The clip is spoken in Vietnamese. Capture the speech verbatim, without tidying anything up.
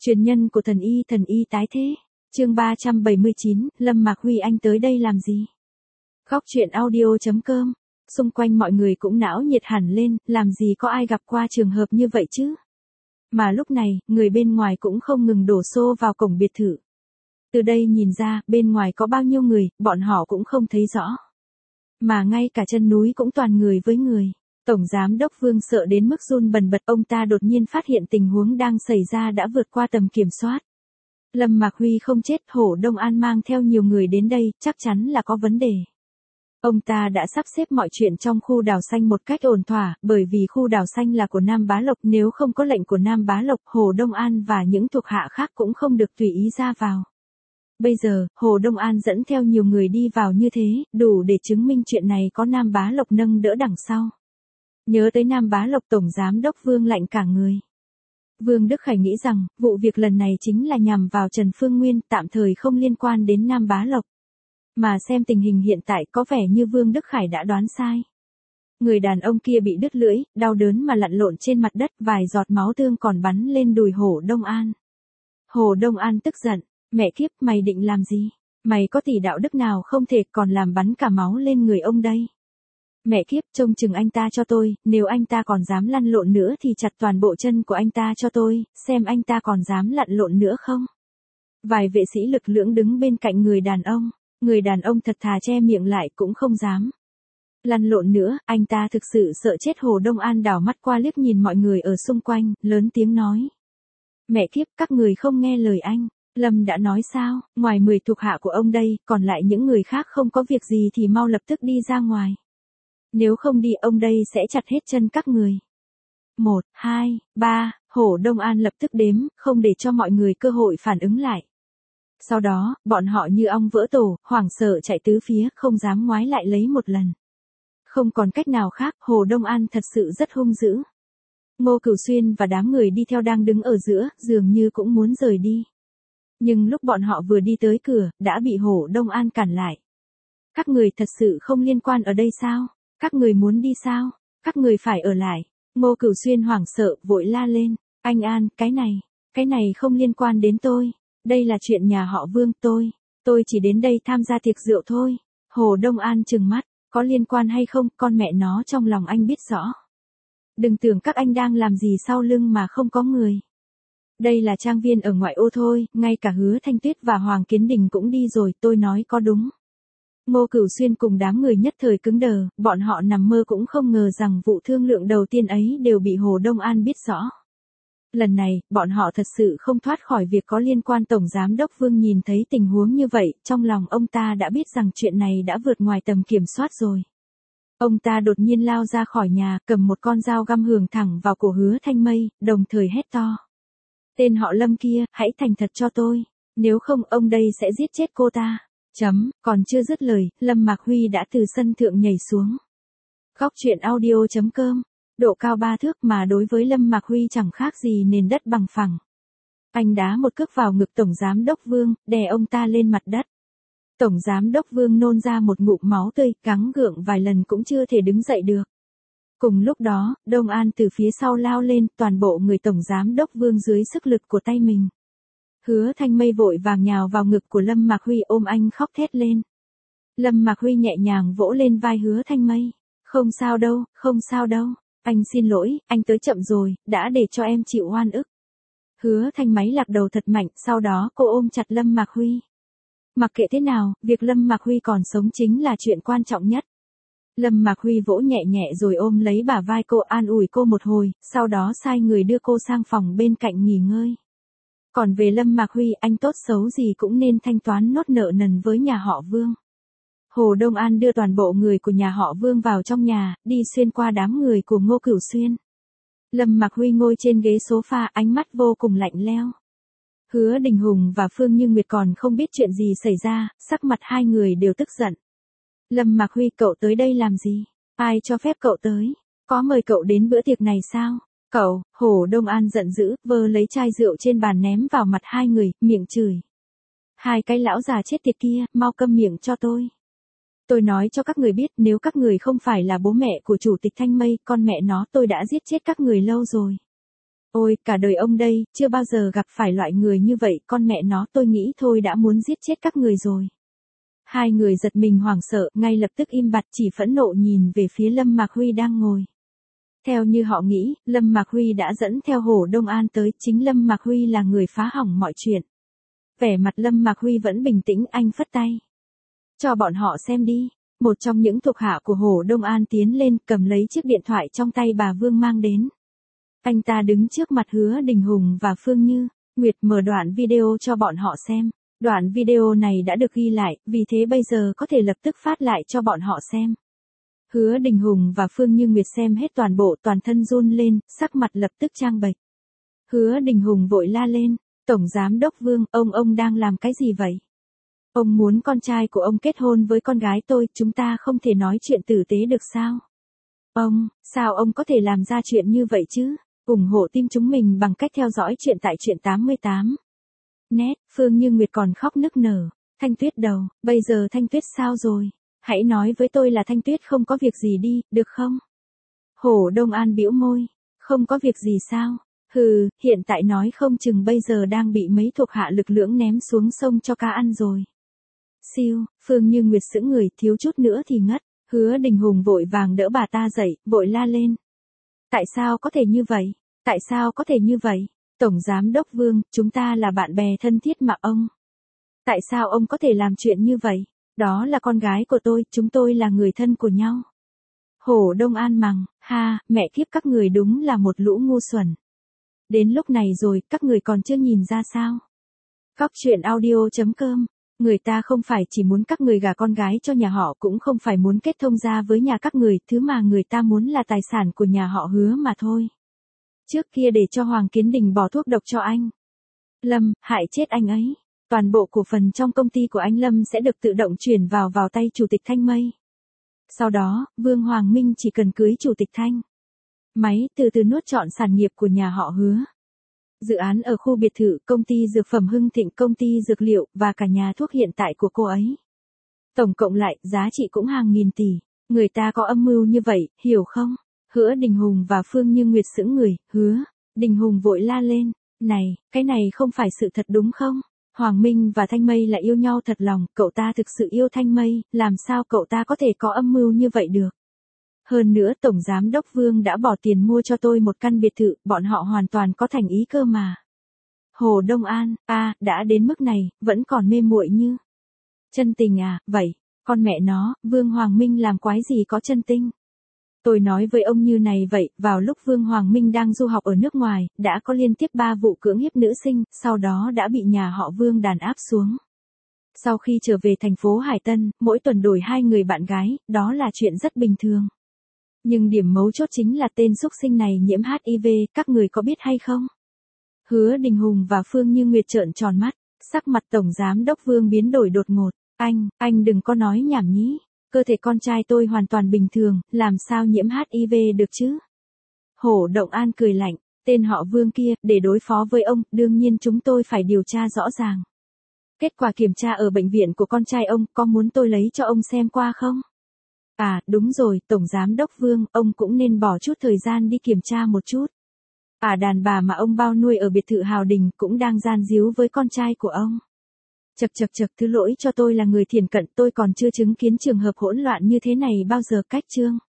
Truyền nhân của thần y thần y tái thế. Chương ba trăm bảy mươi chín, Lâm Mạc Huy anh tới đây làm gì? Góc truyện audio.com. Xung quanh mọi người cũng não nhiệt hẳn lên, làm gì có ai gặp qua trường hợp như vậy chứ? Mà lúc này, người bên ngoài cũng không ngừng đổ xô vào cổng biệt thự. Từ đây nhìn ra, bên ngoài có bao nhiêu người, bọn họ cũng không thấy rõ. Mà ngay cả chân núi cũng toàn người với người. Tổng giám đốc Vương sợ đến mức run bần bật, ông ta đột nhiên phát hiện tình huống đang xảy ra đã vượt qua tầm kiểm soát. Lâm Mạc Huy không chết, Hổ Đông An mang theo nhiều người đến đây, chắc chắn là có vấn đề. Ông ta đã sắp xếp mọi chuyện trong khu đảo xanh một cách ổn thỏa, bởi vì khu đảo xanh là của Nam Bá Lộc, nếu không có lệnh của Nam Bá Lộc, Hồ Đông An và những thuộc hạ khác cũng không được tùy ý ra vào. Bây giờ, Hồ Đông An dẫn theo nhiều người đi vào như thế, đủ để chứng minh chuyện này có Nam Bá Lộc nâng đỡ đằng sau. Nhớ tới Nam Bá Lộc, Tổng Giám đốc Vương lạnh cả người. Vương Đức Khải nghĩ rằng, vụ việc lần này chính là nhằm vào Trần Phương Nguyên, tạm thời không liên quan đến Nam Bá Lộc. Mà xem tình hình hiện tại có vẻ như Vương Đức Khải đã đoán sai. Người đàn ông kia bị đứt lưỡi, đau đớn mà lặn lộn trên mặt đất, vài giọt máu tương còn bắn lên đùi Hồ Đông An. Hồ Đông An tức giận, mẹ kiếp, mày định làm gì? Mày có tỷ đạo đức nào không thể còn làm bắn cả máu lên người ông đây? Mẹ kiếp, trông chừng anh ta cho tôi, nếu anh ta còn dám lăn lộn nữa thì chặt toàn bộ chân của anh ta cho tôi, xem anh ta còn dám lặn lộn nữa không? Vài vệ sĩ lực lưỡng đứng bên cạnh người đàn ông, người đàn ông thật thà che miệng lại cũng không dám lăn lộn nữa, anh ta thực sự sợ chết. Hồ Đông An đảo mắt qua liếc nhìn mọi người ở xung quanh, lớn tiếng nói. Mẹ kiếp, các người không nghe lời anh, Lâm đã nói sao, ngoài mười thuộc hạ của ông đây, còn lại những người khác không có việc gì thì mau lập tức đi ra ngoài. Nếu không đi ông đây sẽ chặt hết chân các người. Một, hai, ba, Hồ Đông An lập tức đếm, không để cho mọi người cơ hội phản ứng lại. Sau đó, bọn họ như ong vỡ tổ, hoảng sợ chạy tứ phía, không dám ngoái lại lấy một lần. Không còn cách nào khác, Hồ Đông An thật sự rất hung dữ. Ngô Cửu Xuyên và đám người đi theo đang đứng ở giữa, dường như cũng muốn rời đi. Nhưng lúc bọn họ vừa đi tới cửa, đã bị Hồ Đông An cản lại. Các người thật sự không liên quan ở đây sao? Các người muốn đi sao? Các người phải ở lại. Ngô Cửu Xuyên hoảng sợ, vội la lên. Anh An, cái này, cái này không liên quan đến tôi. Đây là chuyện nhà họ Vương, tôi, tôi chỉ đến đây tham gia tiệc rượu thôi. Hồ Đông An trừng mắt, có liên quan hay không, con mẹ nó trong lòng anh biết rõ. Đừng tưởng các anh đang làm gì sau lưng mà không có người. Đây là trang viên ở ngoại ô thôi, ngay cả Hứa Thanh Tuyết và Hoàng Kiến Đình cũng đi rồi, tôi nói có đúng. Ngô Cửu Xuyên cùng đám người nhất thời cứng đờ, bọn họ nằm mơ cũng không ngờ rằng vụ thương lượng đầu tiên ấy đều bị Hồ Đông An biết rõ. Lần này, bọn họ thật sự không thoát khỏi việc có liên quan. Tổng Giám đốc Vương nhìn thấy tình huống như vậy, trong lòng ông ta đã biết rằng chuyện này đã vượt ngoài tầm kiểm soát rồi. Ông ta đột nhiên lao ra khỏi nhà, cầm một con dao găm hường thẳng vào cổ Hứa Thanh Mây, đồng thời hét to. Tên họ Lâm kia, hãy thành thật cho tôi, nếu không ông đây sẽ giết chết cô ta. Chấm, còn chưa dứt lời, Lâm Mạc Huy đã từ sân thượng nhảy xuống. Góc truyện audio.com. Độ cao ba thước mà đối với Lâm Mạc Huy chẳng khác gì nền đất bằng phẳng. Anh đá một cước vào ngực Tổng Giám đốc Vương, đè ông ta lên mặt đất. Tổng Giám đốc Vương nôn ra một ngụm máu tươi, gắng gượng vài lần cũng chưa thể đứng dậy được. Cùng lúc đó, Đông An từ phía sau lao lên, toàn bộ người Tổng Giám đốc Vương dưới sức lực của tay mình. Hứa Thanh Mây vội vàng nhào vào ngực của Lâm Mạc Huy, ôm anh khóc thét lên. Lâm Mạc Huy nhẹ nhàng vỗ lên vai Hứa Thanh Mây. Không sao đâu, không sao đâu. Anh xin lỗi, anh tới chậm rồi, đã để cho em chịu oan ức. Hứa Thanh Máy lạc đầu thật mạnh, sau đó cô ôm chặt Lâm Mạc Huy. Mặc kệ thế nào, việc Lâm Mạc Huy còn sống chính là chuyện quan trọng nhất. Lâm Mạc Huy vỗ nhẹ nhẹ rồi ôm lấy bả vai cô, an ủi cô một hồi, sau đó sai người đưa cô sang phòng bên cạnh nghỉ ngơi. Còn về Lâm Mạc Huy, anh tốt xấu gì cũng nên thanh toán nốt nợ nần với nhà họ Vương. Hồ Đông An đưa toàn bộ người của nhà họ Vương vào trong nhà, đi xuyên qua đám người của Ngô Cửu Xuyên. Lâm Mạc Huy ngồi trên ghế sofa, ánh mắt vô cùng lạnh lẽo. Hứa Đình Hùng và Phương Như Nguyệt còn không biết chuyện gì xảy ra, sắc mặt hai người đều tức giận. Lâm Mạc Huy, cậu tới đây làm gì? Ai cho phép cậu tới? Có mời cậu đến bữa tiệc này sao? Cậu, Hồ Đông An giận dữ, vơ lấy chai rượu trên bàn ném vào mặt hai người, miệng chửi. Hai cái lão già chết tiệt kia, mau câm miệng cho tôi. Tôi nói cho các người biết, nếu các người không phải là bố mẹ của Chủ tịch Thanh Mây, con mẹ nó tôi đã giết chết các người lâu rồi. Ôi, cả đời ông đây, chưa bao giờ gặp phải loại người như vậy, con mẹ nó tôi nghĩ thôi đã muốn giết chết các người rồi. Hai người giật mình hoảng sợ, ngay lập tức im bặt chỉ phẫn nộ nhìn về phía Lâm Mạc Huy đang ngồi. Theo như họ nghĩ, Lâm Mạc Huy đã dẫn theo Hồ Đông An tới, chính Lâm Mạc Huy là người phá hỏng mọi chuyện. Vẻ mặt Lâm Mạc Huy vẫn bình tĩnh, anh phất tay. Cho bọn họ xem đi. Một trong những thuộc hạ của Hồ Đông An tiến lên, cầm lấy chiếc điện thoại trong tay bà Vương mang đến. Anh ta đứng trước mặt Hứa Đình Hùng và Phương Như Nguyệt mở đoạn video cho bọn họ xem. Đoạn video này đã được ghi lại, vì thế bây giờ có thể lập tức phát lại cho bọn họ xem. Hứa Đình Hùng và Phương Như Nguyệt xem hết toàn bộ, toàn thân run lên, sắc mặt lập tức trang bệch. Hứa Đình Hùng vội la lên, Tổng Giám Đốc Vương, ông ông đang làm cái gì vậy? Ông muốn con trai của ông kết hôn với con gái tôi, chúng ta không thể nói chuyện tử tế được sao? Ông, sao ông có thể làm ra chuyện như vậy chứ? ủng hộ team chúng mình bằng cách theo dõi chuyện tại Truyện tám mươi tám. Net, Phương Như Nguyệt còn khóc nức nở. Thanh Tuyết đầu, bây giờ Thanh Tuyết sao rồi? Hãy nói với tôi là Thanh Tuyết không có việc gì đi, được không? Hồ Đông An bĩu môi, không có việc gì sao? Hừ, hiện tại nói không chừng bây giờ đang bị mấy thuộc hạ lực lưỡng ném xuống sông cho cá ăn rồi. Siêu, Phương Như Nguyệt sững người, thiếu chút nữa thì ngất. Hứa Đình Hùng vội vàng đỡ bà ta dậy, vội la lên. Tại sao có thể như vậy? Tại sao có thể như vậy? Tổng Giám Đốc Vương, chúng ta là bạn bè thân thiết mà ông. Tại sao ông có thể làm chuyện như vậy? Đó là con gái của tôi, chúng tôi là người thân của nhau. Hồ Đông An mắng, ha, mẹ kiếp các người đúng là một lũ ngu xuẩn. Đến lúc này rồi, các người còn chưa nhìn ra sao? Cóc truyện audio chấm com. Người ta không phải chỉ muốn các người gả con gái cho nhà họ, cũng không phải muốn kết thông gia với nhà các người, thứ mà người ta muốn là tài sản của nhà họ Hứa mà thôi. Trước kia để cho Hoàng Kiến Đình bỏ thuốc độc cho anh Lâm, hại chết anh ấy. Toàn bộ cổ phần trong công ty của anh Lâm sẽ được tự động chuyển vào vào tay Chủ tịch Thanh Mây. Sau đó, Vương Hoàng Minh chỉ cần cưới Chủ tịch Thanh Máy từ từ nuốt trọn sản nghiệp của nhà họ Hứa. Dự án ở khu biệt thự, công ty dược phẩm Hưng Thịnh, công ty dược liệu, và cả nhà thuốc hiện tại của cô ấy. Tổng cộng lại, giá trị cũng hàng nghìn tỷ. Người ta có âm mưu như vậy, hiểu không? Hứa Đình Hùng và Phương Như Nguyệt sững người, Hứa Đình Hùng vội la lên. Này, cái này không phải sự thật đúng không? Hoàng Minh và Thanh Mây là yêu nhau thật lòng, cậu ta thực sự yêu Thanh Mây, làm sao cậu ta có thể có âm mưu như vậy được? Hơn nữa Tổng Giám Đốc Vương đã bỏ tiền mua cho tôi một căn biệt thự, bọn họ hoàn toàn có thành ý cơ mà. Hồ Đông An, a à, đã đến mức này, vẫn còn mê muội như. Chân tình à, vậy, con mẹ nó, Vương Hoàng Minh làm quái gì có chân tình. Tôi nói với ông như này vậy, vào lúc Vương Hoàng Minh đang du học ở nước ngoài, đã có liên tiếp ba vụ cưỡng hiếp nữ sinh, sau đó đã bị nhà họ Vương đàn áp xuống. Sau khi trở về thành phố Hải Tân, mỗi tuần đổi hai người bạn gái, đó là chuyện rất bình thường. Nhưng điểm mấu chốt chính là tên xúc sinh này nhiễm hát i vê, các người có biết hay không? Hứa Đình Hùng và Phương Như Nguyệt trợn tròn mắt, sắc mặt Tổng Giám Đốc Vương biến đổi đột ngột. Anh, anh đừng có nói nhảm nhí. Cơ thể con trai tôi hoàn toàn bình thường, làm sao nhiễm hát i vê được chứ? Hồ Động An cười lạnh, tên họ Vương kia, để đối phó với ông, đương nhiên chúng tôi phải điều tra rõ ràng. Kết quả kiểm tra ở bệnh viện của con trai ông, có muốn tôi lấy cho ông xem qua không? À, đúng rồi, Tổng Giám Đốc Vương, ông cũng nên bỏ chút thời gian đi kiểm tra một chút. À, đàn bà mà ông bao nuôi ở biệt thự Hào Đình cũng đang gian díu với con trai của ông. Chật chật chật, thứ lỗi cho tôi là người thiển cận, tôi còn chưa chứng kiến trường hợp hỗn loạn như thế này bao giờ. Cách chương